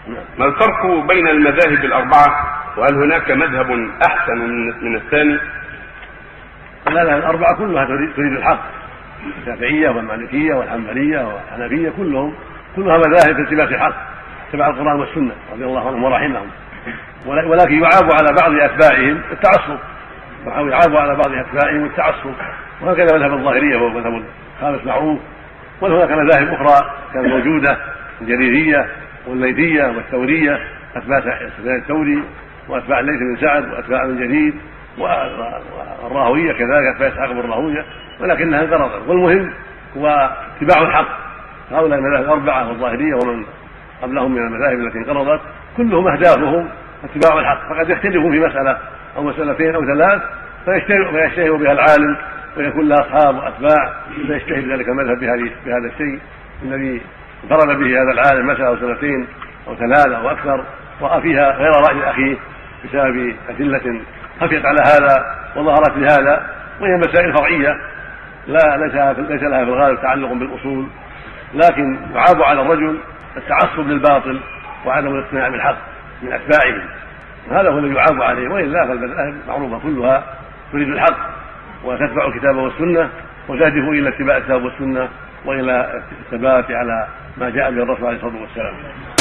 ما الفرق بين المذاهب الأربعة؟ وهل هناك مذهب أحسن من الثاني؟ المذاهب الأربعة كلها تريد الحق، الشافعية والمالكية والحنبلية والحنفية كلها مذاهب في اتباع الحق، اتباع القرآن والسنة رضي الله عنهم ورحمهم. ولكن يعاب على بعض أتباعهم التعصب، وهكذا مذهب الظاهرية وهو مذهب خالص معروف. وهناك مذاهب أخرى كانت موجودة، الجريرية والليثية والثورية، أتباع سفيان الثوري وأتباع الليث بن سعد وأتباع ابن جرير، والراهوية كذلك أتباع إسحاق بن راهوية، ولكنها انقرضت. والمهم هو اتباع الحق. هؤلاء المذاهب الأربعة والظاهرية ومن قبلهم من المذاهب التي انقرضت كلهم أهدافهم اتباع الحق، فقد يختلفون في مسألة أو مسألتين أو ثلاث فيشتهر بها العالم ويكون لها أصحاب وأتباع فيجتهد ذلك المذهب بهذا الشيء الذي انفرد به هذا العالم مسألة أو سنتين أو ثلاثة أو أكثر، رأى فيها غير رأي أخيه بسبب أدلة خفيت على هذا وظهرت لهذا، وهي مسائل فرعية ليس لها في الغالب تعلق بالأصول، لكن يعاب على الرجل التعصب للباطل وعدم الاقتناع بالحق من أتباعه، هذا هو الذي يعاب عليه. وإلا فالمذاهب معروفة كلها تريد الحق وتتبع الكتاب والسنة وتهدف إلى اتباع الكتاب والسنة وإلى الثبات على ما جاء به الرسول عليه الصلاة والسلام.